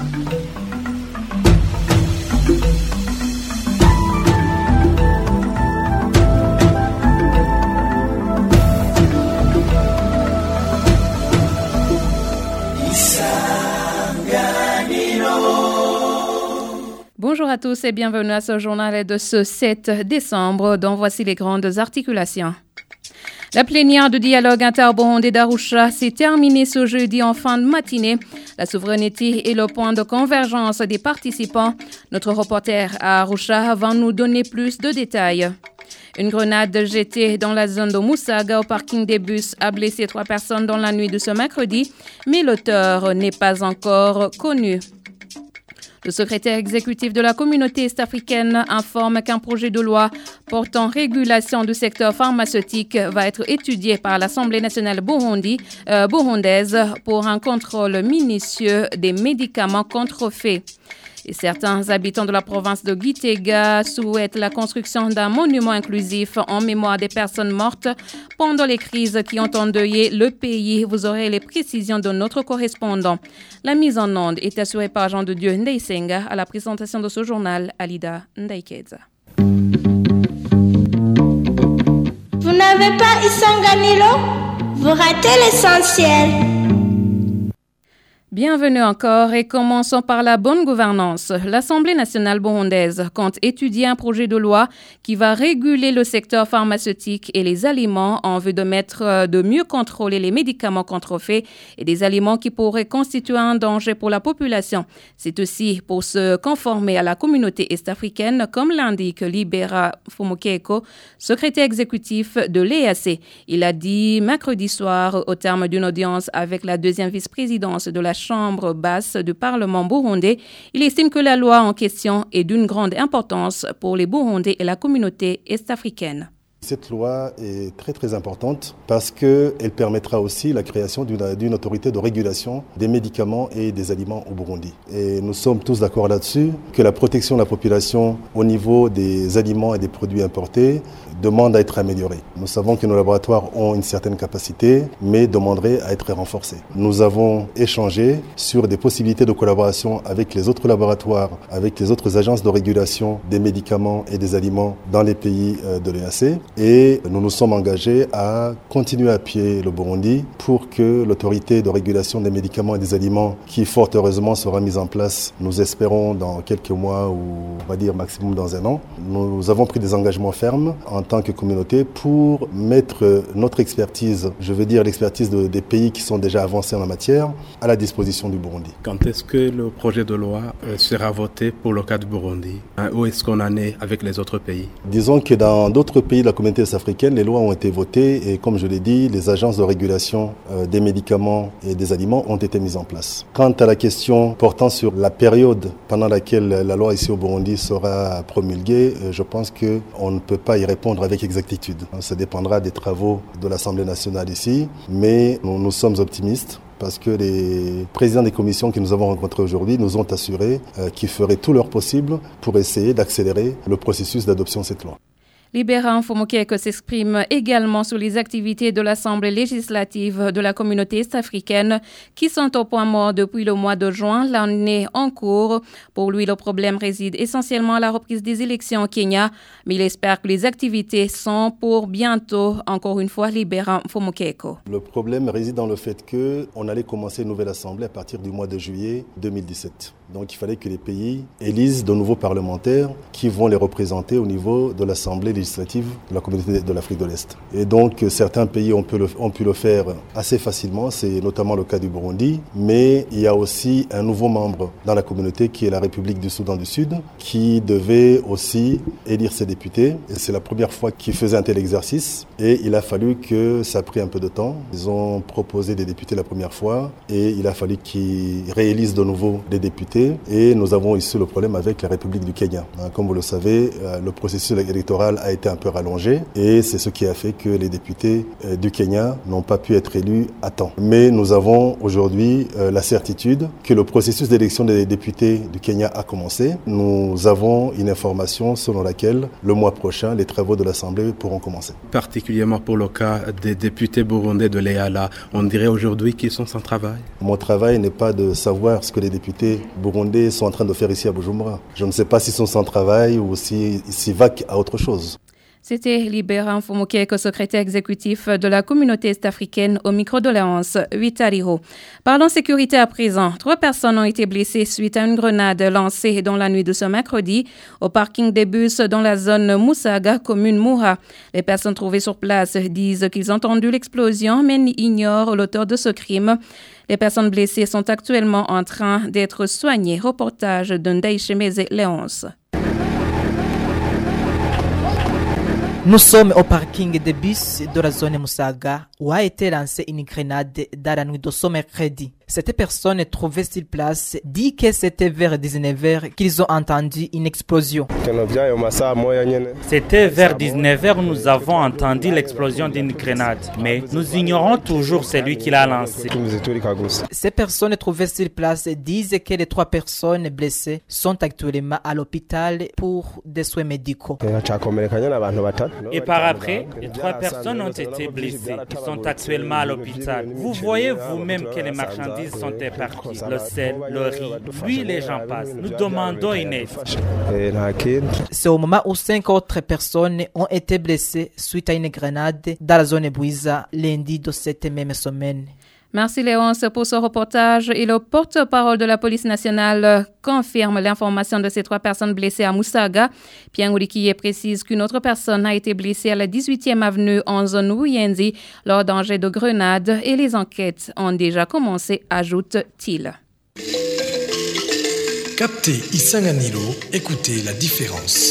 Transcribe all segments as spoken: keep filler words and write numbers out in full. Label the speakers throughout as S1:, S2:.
S1: Bonjour à tous et bienvenue à ce journal de ce sept décembre, dont voici les grandes articulations. La plénière de dialogue inter-burundais d'Arusha s'est terminée ce jeudi en fin de matinée. La souveraineté est le point de convergence des participants. Notre reporter à Arusha va nous donner plus de détails. Une grenade jetée dans la zone de Moussaga au parking des bus a blessé trois personnes dans la nuit de ce mercredi, mais l'auteur n'est pas encore connu. Le secrétaire exécutif de la communauté est-africaine informe qu'un projet de loi portant régulation du secteur pharmaceutique va être étudié par l'Assemblée nationale Burundi, euh, burundaise pour un contrôle minutieux des médicaments contrefaits. Et certains habitants de la province de Gitega souhaitent la construction d'un monument inclusif en mémoire des personnes mortes pendant les crises qui ont endeuillé le pays. Vous aurez les précisions de notre correspondant. La mise en onde est assurée par Jean de Dieu Ndeisenga. À la présentation de ce journal, Alida Ndaikeza.
S2: Vous n'avez pas Isanganilo? Vous ratez l'essentiel.
S1: Bienvenue encore et commençons par la bonne gouvernance. L'Assemblée nationale burundaise compte étudier un projet de loi qui va réguler le secteur pharmaceutique et les aliments en vue de mettre de mieux contrôler les médicaments contrefaits et des aliments qui pourraient constituer un danger pour la population. C'est aussi pour se conformer à la communauté est-africaine, comme l'indique Libera Fumukeko, secrétaire exécutif de l'E A C. Il a dit mercredi soir au terme d'une audience avec la deuxième vice-présidence de la Chambre basse du Parlement burundais. Il estime que la loi en question est d'une grande importance pour les Burundais et la communauté est-africaine.
S3: Cette loi est très très importante parce qu'elle permettra aussi la création d'une, d'une autorité de régulation des médicaments et des aliments au Burundi. Et nous sommes tous d'accord là-dessus que la protection de la population au niveau des aliments et des produits importés demande à être améliorée. Nous savons que nos laboratoires ont une certaine capacité, mais demanderaient à être renforcés. Nous avons échangé sur des possibilités de collaboration avec les autres laboratoires, avec les autres agences de régulation des médicaments et des aliments dans les pays de l'E A C. Et nous nous sommes engagés à continuer à appuyer le Burundi pour que l'autorité de régulation des médicaments et des aliments, qui fort heureusement sera mise en place, nous espérons dans quelques mois ou on va dire maximum dans un an. Nous avons pris des engagements fermes en tant que communauté pour mettre notre expertise, je veux dire l'expertise de, des pays qui sont déjà avancés en la matière, à la disposition du Burundi.
S4: Quand est-ce que le projet de loi sera voté pour le cas du Burundi? Où est-ce qu'on en est avec les autres pays?
S3: Disons que dans d'autres pays de la communauté africaine, les lois ont été votées et comme je l'ai dit, les agences de régulation euh, des médicaments et des aliments ont été mises en place. Quant à la question portant sur la période pendant laquelle la loi ici au Burundi sera promulguée, euh, je pense qu'on ne peut pas y répondre avec exactitude. Ça dépendra des travaux de l'Assemblée nationale ici, mais nous, nous sommes optimistes parce que les présidents des commissions que nous avons rencontrés aujourd'hui nous ont assuré euh, qu'ils feraient tout leur possible pour essayer d'accélérer le processus d'adoption de cette loi.
S1: Libera Fumukeko s'exprime également sur les activités de l'Assemblée législative de la communauté est-africaine qui sont au point mort depuis le mois de juin, l'année en cours. Pour lui, le problème réside essentiellement à la reprise des élections au Kenya, mais il espère que les activités sont pour bientôt. Encore une fois, Libera Fumukeko.
S3: Le problème réside dans le fait qu'on allait commencer une nouvelle assemblée à partir du mois de juillet deux mille dix-sept. Donc il fallait que les pays élisent de nouveaux parlementaires qui vont les représenter au niveau de l'Assemblée législative de la communauté de l'Afrique de l'Est. Et donc certains pays ont pu le, ont pu le faire assez facilement, c'est notamment le cas du Burundi, mais il y a aussi un nouveau membre dans la communauté qui est la République du Soudan du Sud, qui devait aussi élire ses députés. Et c'est la première fois qu'il faisait un tel exercice et il a fallu que ça a pris un peu de temps. Ils ont proposé des députés la première fois et il a fallu qu'ils réélisent de nouveau des députés. Et nous avons ici le problème avec la République du Kenya. Comme vous le savez, le processus électoral a été un peu rallongé et c'est ce qui a fait que les députés du Kenya n'ont pas pu être élus à temps. Mais nous avons aujourd'hui la certitude que le processus d'élection des députés du Kenya a commencé. Nous avons une information selon laquelle le mois prochain, les travaux de l'Assemblée pourront commencer.
S4: Particulièrement pour le cas des députés burundais de l'E A L A, on dirait aujourd'hui qu'ils sont sans travail.
S3: Mon travail n'est pas de savoir ce que les députés burundais sont en train de faire ici à Bujumbura. Je ne sais pas s'ils sont sans travail ou s'ils s'y vaquent à autre chose.
S1: C'était Libéran Fumukeko, secrétaire exécutif de la communauté est-africaine au micro de Léonce Huitariho. Parlons sécurité à présent. Trois personnes ont été blessées suite à une grenade lancée dans la nuit de ce mercredi au parking des bus dans la zone Musaga, commune Moura. Les personnes trouvées sur place disent qu'ils ont entendu l'explosion mais ignorent l'auteur de ce crime. Les personnes blessées sont actuellement en train d'être soignées. Reportage de Ndaïchemeze Léonce.
S5: Nous sommes au parking des bus de la zone Musaga où a été lancée une grenade dans la nuit de ce mercredi. Cette personne trouvée sur place dit que c'était vers dix-neuf heures qu'ils ont entendu une explosion.
S6: C'était vers dix-neuf heures où nous avons entendu l'explosion d'une grenade, mais nous ignorons toujours celui qui l'a lancée.
S5: Ces personnes trouvées sur place disent que les trois personnes blessées sont actuellement à l'hôpital pour des soins médicaux.
S6: Et par après, les trois personnes ont été blessées. Ils sont actuellement à l'hôpital. Vous voyez vous-même que les marchandises sont éparpillées. Le sel, le riz, l'huile, les gens passent. Nous demandons une aide.
S5: C'est au moment où cinq autres personnes ont été blessées suite à une grenade dans la zone Bouiza lundi de cette même semaine.
S1: Merci Léonce pour ce reportage. Et le porte-parole de la police nationale confirme l'information de ces trois personnes blessées à Musaga. Pierre Ngoulikiye précise qu'une autre personne a été blessée à la dix-huitième avenue en zone Wuyendi lors d'un jet de grenade et les enquêtes ont déjà commencé, ajoute-t-il.
S7: Captez Isanganilo, écoutez la différence.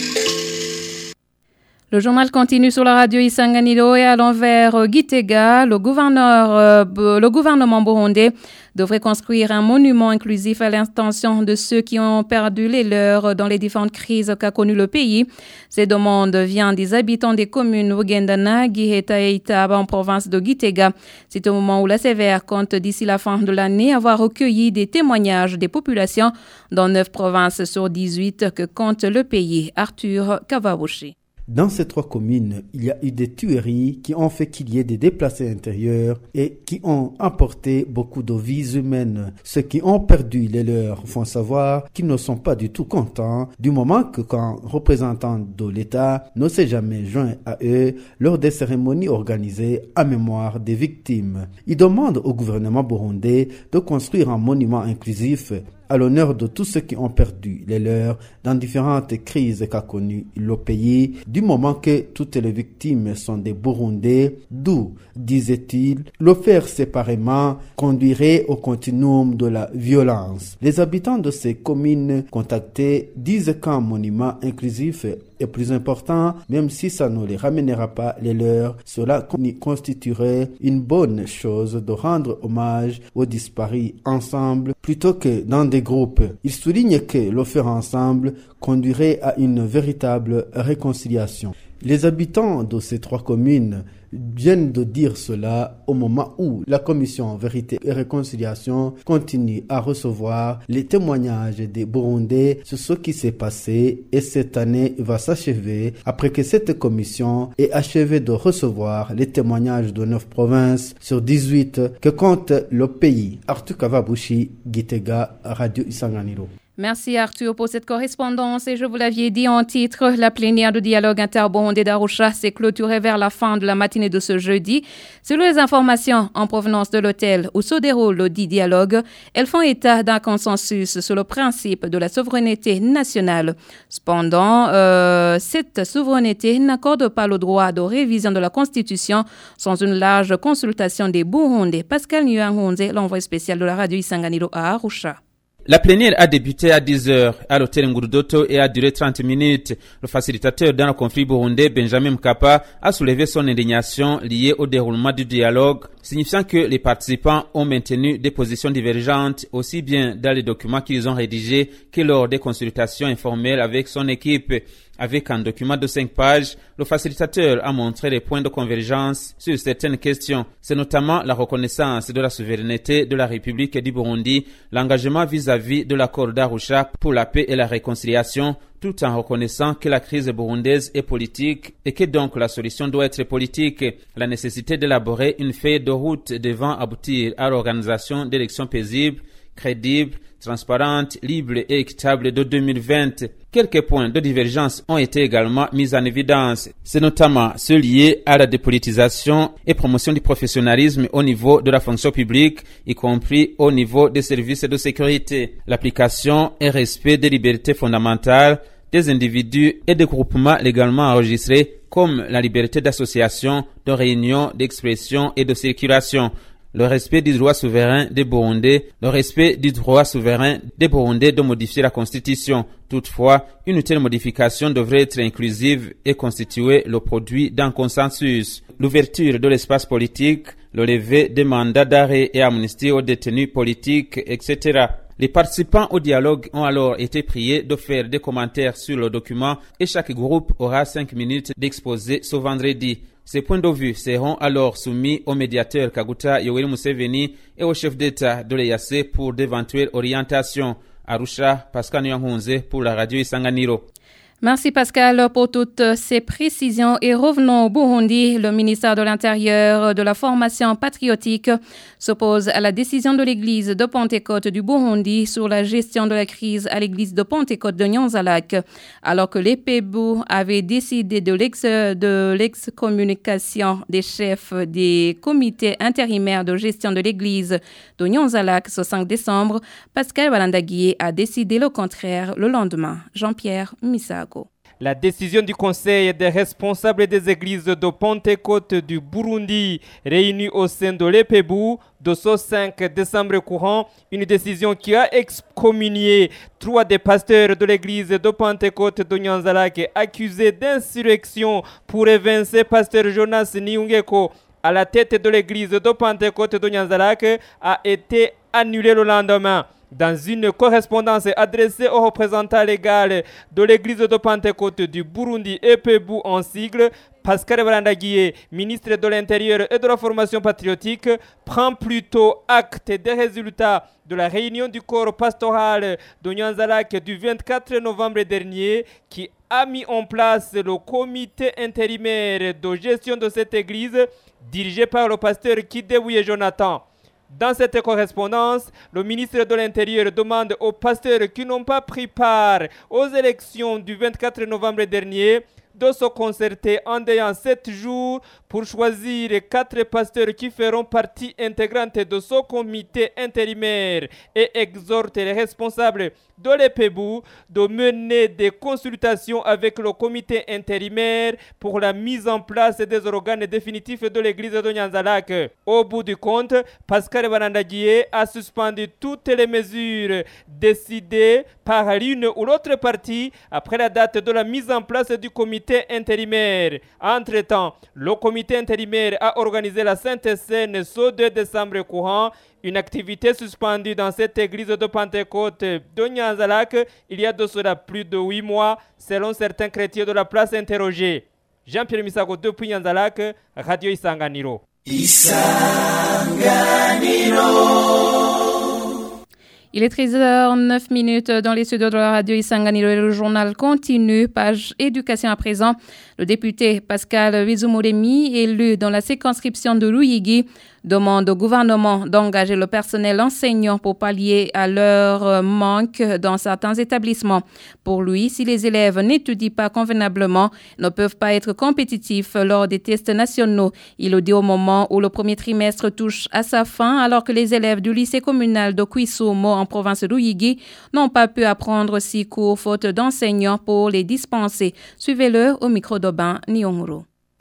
S1: Le journal continue sur la radio Isanganilo et allons vers Gitega. Le, gouverneur, euh, le gouvernement burundais devrait construire un monument inclusif à l'intention de ceux qui ont perdu les leurs dans les différentes crises qu'a connues le pays. Ces demandes viennent des habitants des communes Wugendana, Giheta et Itaba en province de Gitega. C'est au moment où la C V R compte d'ici la fin de l'année avoir recueilli des témoignages des populations dans neuf provinces sur dix-huit que compte le pays. Arthur Kavabushi.
S8: Dans ces trois communes, il y a eu des tueries qui ont fait qu'il y ait des déplacés intérieurs et qui ont apporté beaucoup de vies humaines. Ceux qui ont perdu les leurs font savoir qu'ils ne sont pas du tout contents du moment que qu'un représentant de l'État ne s'est jamais joint à eux lors des cérémonies organisées en mémoire des victimes. Ils demandent au gouvernement burundais de construire un monument inclusif à l'honneur de tous ceux qui ont perdu les leurs dans différentes crises qu'a connues le pays, du moment que toutes les victimes sont des Burundais, d'où, disait-il, le faire séparément conduirait au continuum de la violence. Les habitants de ces communes contactées disent qu'un monument inclusif est plus important, même si ça ne les ramènera pas les leurs. Cela constituerait une bonne chose de rendre hommage aux disparus ensemble plutôt que dans des groupes. Il souligne que le faire ensemble conduirait à une véritable réconciliation. Les habitants de ces trois communes viennent de dire cela au moment où la commission Vérité et Réconciliation continue à recevoir les témoignages des Burundais sur ce qui s'est passé et cette année va s'achever après que cette commission ait achevé de recevoir les témoignages de neuf provinces sur dix-huit que compte le pays. Arthur Kavabushi, Gitega, Radio Isanganiro.
S1: Merci Arthur pour cette correspondance et je vous l'aviez dit en titre, la plénière de dialogue inter-burundais d'Arusha s'est clôturée vers la fin de la matinée de ce jeudi. Selon les informations en provenance de l'hôtel où se déroule le dit dialogue, elles font état d'un consensus sur le principe de la souveraineté nationale. Cependant, euh, cette souveraineté n'accorde pas le droit de révision de la Constitution sans une large consultation des Burundais. Pascal Nyuanghonze, l'envoyé spécial de la radio Isanganiro à Arusha.
S9: La plénière a débuté à dix heures à l'hôtel Ngurudoto et a duré trente minutes. Le facilitateur dans le conflit burundais, Benjamin Mkapa, a soulevé son indignation liée au déroulement du dialogue, signifiant que les participants ont maintenu des positions divergentes aussi bien dans les documents qu'ils ont rédigés que lors des consultations informelles avec son équipe. Avec un document de cinq pages, le facilitateur a montré les points de convergence sur certaines questions. C'est notamment la reconnaissance de la souveraineté de la République du Burundi, l'engagement vis-à-vis de l'accord d'Arusha pour la paix et la réconciliation, tout en reconnaissant que la crise burundaise est politique et que donc la solution doit être politique. La nécessité d'élaborer une feuille de route devant aboutir à l'organisation d'élections paisibles, crédibles, transparente, libre et équitable de deux mille vingt. Quelques points de divergence ont été également mis en évidence. C'est notamment ceux liés à la dépolitisation et promotion du professionnalisme au niveau de la fonction publique, y compris au niveau des services de sécurité. L'application et respect des libertés fondamentales des individus et des groupements légalement enregistrés, comme la liberté d'association, de réunion, d'expression et de circulation. Le respect du droit souverain des Burundais, le respect du droit souverain des Burundais de modifier la Constitution. Toutefois, une telle modification devrait être inclusive et constituer le produit d'un consensus. L'ouverture de l'espace politique, le lever des mandats d'arrêt et amnistie aux détenus politiques, et cetera. Les participants au dialogue ont alors été priés de faire des commentaires sur le document et chaque groupe aura cinq minutes d'exposé ce vendredi. Ces points de vue seront alors soumis au médiateur Kaguta Yoweri Museveni et au chef d'État de l'E A C pour d'éventuelles orientations. Arusha, Pascal Nyankunze pour la radio Isanganiro.
S1: Merci Pascal pour toutes ces précisions et revenons au Burundi. Le ministère de l'Intérieur de la formation patriotique s'oppose à la décision de l'église de Pentecôte du Burundi sur la gestion de la crise à l'église de Pentecôte de Nyanza-Lac. Alors que l'E P B U avait décidé de, l'ex, de l'excommunication des chefs des comités intérimaires de gestion de l'église de Nyanza-Lac ce cinq décembre, Pascal Balandaguié a décidé le contraire le lendemain. Jean-Pierre Misago.
S10: La décision du Conseil des responsables des églises de Pentecôte du Burundi réunis au sein de l'E P B U de ce cinq décembre courant, une décision qui a excommunié trois des pasteurs de l'église de Pentecôte de Nyanza-Lac accusés d'insurrection pour évincer pasteur Jonas Niungeko à la tête de l'église de Pentecôte de Nyanza-Lac a été annulée le lendemain. Dans une correspondance adressée au représentant légal de l'église de Pentecôte du Burundi, E P B U en sigle, Pascal Balandaguié, ministre de l'Intérieur et de la Formation patriotique, prend plutôt acte des résultats de la réunion du corps pastoral de Nyanza-Lac du vingt-quatre novembre dernier qui a mis en place le comité intérimaire de gestion de cette église dirigé par le pasteur Kidewuye Jonathan. Dans cette correspondance, le ministre de l'Intérieur demande aux pasteurs qui n'ont pas pris part aux élections du vingt-quatre novembre dernier de se concerter en ayant sept jours pour choisir quatre pasteurs qui feront partie intégrante de ce comité intérimaire et exhorte les responsables de l'E P B U de mener des consultations avec le comité intérimaire pour la mise en place des organes définitifs de l'église de Nyanza-Lac. Au bout du compte, Pascal Balandaguié a suspendu toutes les mesures décidées par l'une ou l'autre partie après la date de la mise en place du comité intérimaire. Entre-temps, le comité intérimaire a organisé la Sainte Seine ce deux décembre courant, une activité suspendue dans cette église de Pentecôte de Nyanza-Lac il y a de cela plus de huit mois, selon certains chrétiens de la place interrogée. Jean-Pierre Misago depuis Nyanza-Lac, Radio Isanganiro.
S1: Isanganiro. Il est treize heures neuf minutes dans les studios de la radio Isanganiro et le journal continue. Page éducation à présent. Le député Pascal Bizumuremi, élu dans la circonscription de Ruyigi, demande au gouvernement d'engager le personnel enseignant pour pallier à leur manque dans certains établissements. Pour lui, si les élèves n'étudient pas convenablement, ne peuvent pas être compétitifs lors des tests nationaux. Il le dit au moment où le premier trimestre touche à sa fin, alors que les élèves du lycée communal de Kouissoumo en province de Ruyigi n'ont pas pu apprendre six cours faute d'enseignants pour les dispenser. Suivez-le au micro d'Aubin Nyonguru.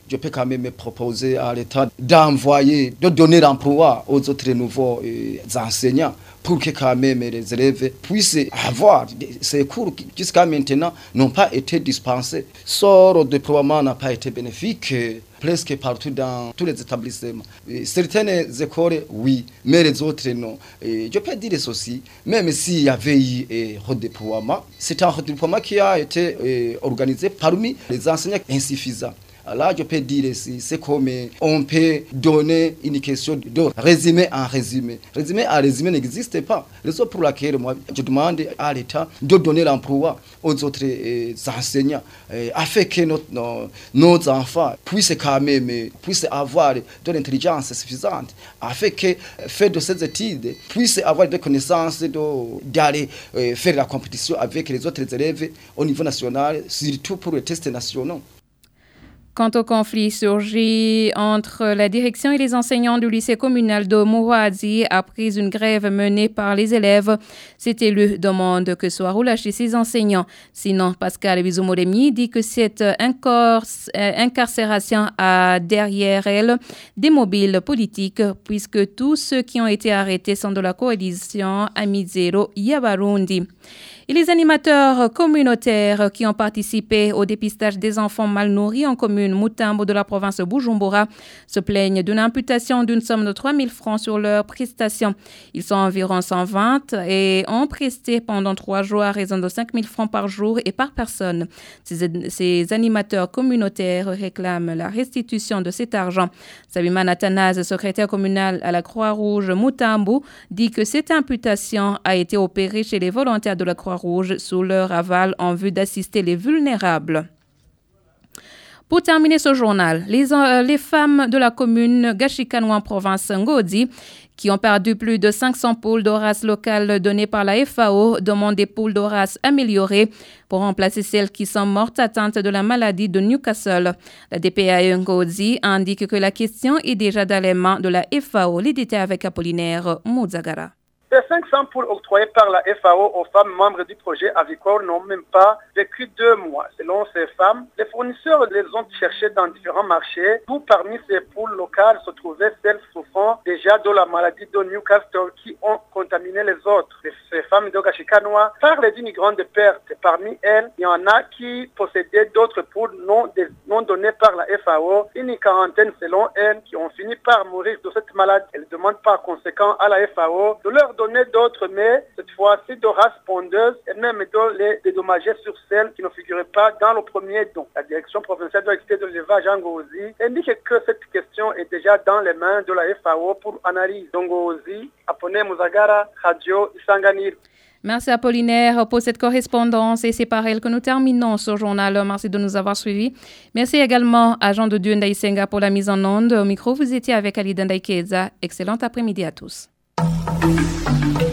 S11: je peux quand même me proposer à l'État d'envoyer, de donner l'emploi aux autres nouveaux euh, enseignants pour que quand même les élèves puissent avoir ces cours qui jusqu'à maintenant n'ont pas été dispensés. Sort de déploiement n'a pas été bénéfique presque partout dans tous les établissements. Et certaines écoles, oui, mais les autres, non. Et je peux dire ceci, même s'il y avait eu un redéploiement, c'est un redéploiement qui a été euh, organisé parmi les enseignants insuffisants. Là, je peux dire ici, c'est comme on peut donner une question de résumé en résumé. Résumé en résumé n'existe pas. Raison pour laquelle moi, je demande à l'État de donner l'emploi aux autres euh, enseignants euh, afin que notre, nos, nos enfants puissent quand même puissent avoir de l'intelligence suffisante, afin que, fait de ces études, puissent avoir des connaissances de, d'aller euh, faire la compétition avec les autres élèves au niveau national, surtout pour les tests nationaux.
S1: Quant au conflit surgi entre la direction et les enseignants du lycée communal de Mouadi après une grève menée par les élèves, cet élu demande que soient relâchés ces enseignants. Sinon, Pascal Bizumoremi dit que cette incarcération a derrière elle des mobiles politiques puisque tous ceux qui ont été arrêtés sont de la coalition Amizero Yabarundi. Et les animateurs communautaires qui ont participé au dépistage des enfants mal nourris en commune Mutambo de la province de Bujumbura se plaignent d'une imputation d'une somme de trois mille francs sur leurs prestations. Ils sont environ cent vingt et ont presté pendant trois jours à raison de cinq mille francs par jour et par personne. Ces, ces animateurs communautaires réclament la restitution de cet argent. Sabima Natanaz, secrétaire communal à la Croix-Rouge Mutambo, dit que cette imputation a été opérée chez les volontaires de la Croix-Rouge sous leur aval en vue d'assister les vulnérables. Pour terminer ce journal, les, euh, les femmes de la commune Gashikano en province Ngodi qui ont perdu plus de cinq cents poules de race locales données par la F A O demandent des poules de race améliorées pour remplacer celles qui sont mortes atteintes de la maladie de Newcastle. La D P A E Ngodi indique que la question est déjà dans les mains de la F A O. Les détails avec Apollinaire Moudzagara.
S12: Ces cinq cents poules octroyées par la F A O aux femmes membres du projet Avicor n'ont même pas vécu deux mois. Selon ces femmes, les fournisseurs les ont cherchées dans différents marchés. Tout parmi ces poules locales se trouvaient celles souffrant déjà de la maladie de Newcastle qui ont contaminé les autres. Ces femmes de Gashikanois parlent d'une grande perte. Parmi elles, il y en a qui possédaient d'autres poules non, non données par la F A O. Une quarantaine selon elles qui ont fini par mourir de cette maladie. Elles demandent par conséquent à la F A O de leur donner d'autres, mais cette fois-ci de race pondeuse et même de les dédommager sur celles qui ne figuraient pas dans le premier don. La direction provinciale de l'équité de l'élevage en Ngozi indique que cette question est déjà dans les mains de la F A O pour analyse. Ngozi, Apone Muzagara, Radio Isanganiro.
S1: Merci Apollinaire pour cette correspondance et c'est par elle que nous terminons ce journal. Merci de nous avoir suivis. Merci également à Jean de Dieu Ndaïsenga pour la mise en onde. Au micro, vous étiez avec Ali Dandaïkeza. Excellent après-midi à tous. Thank you.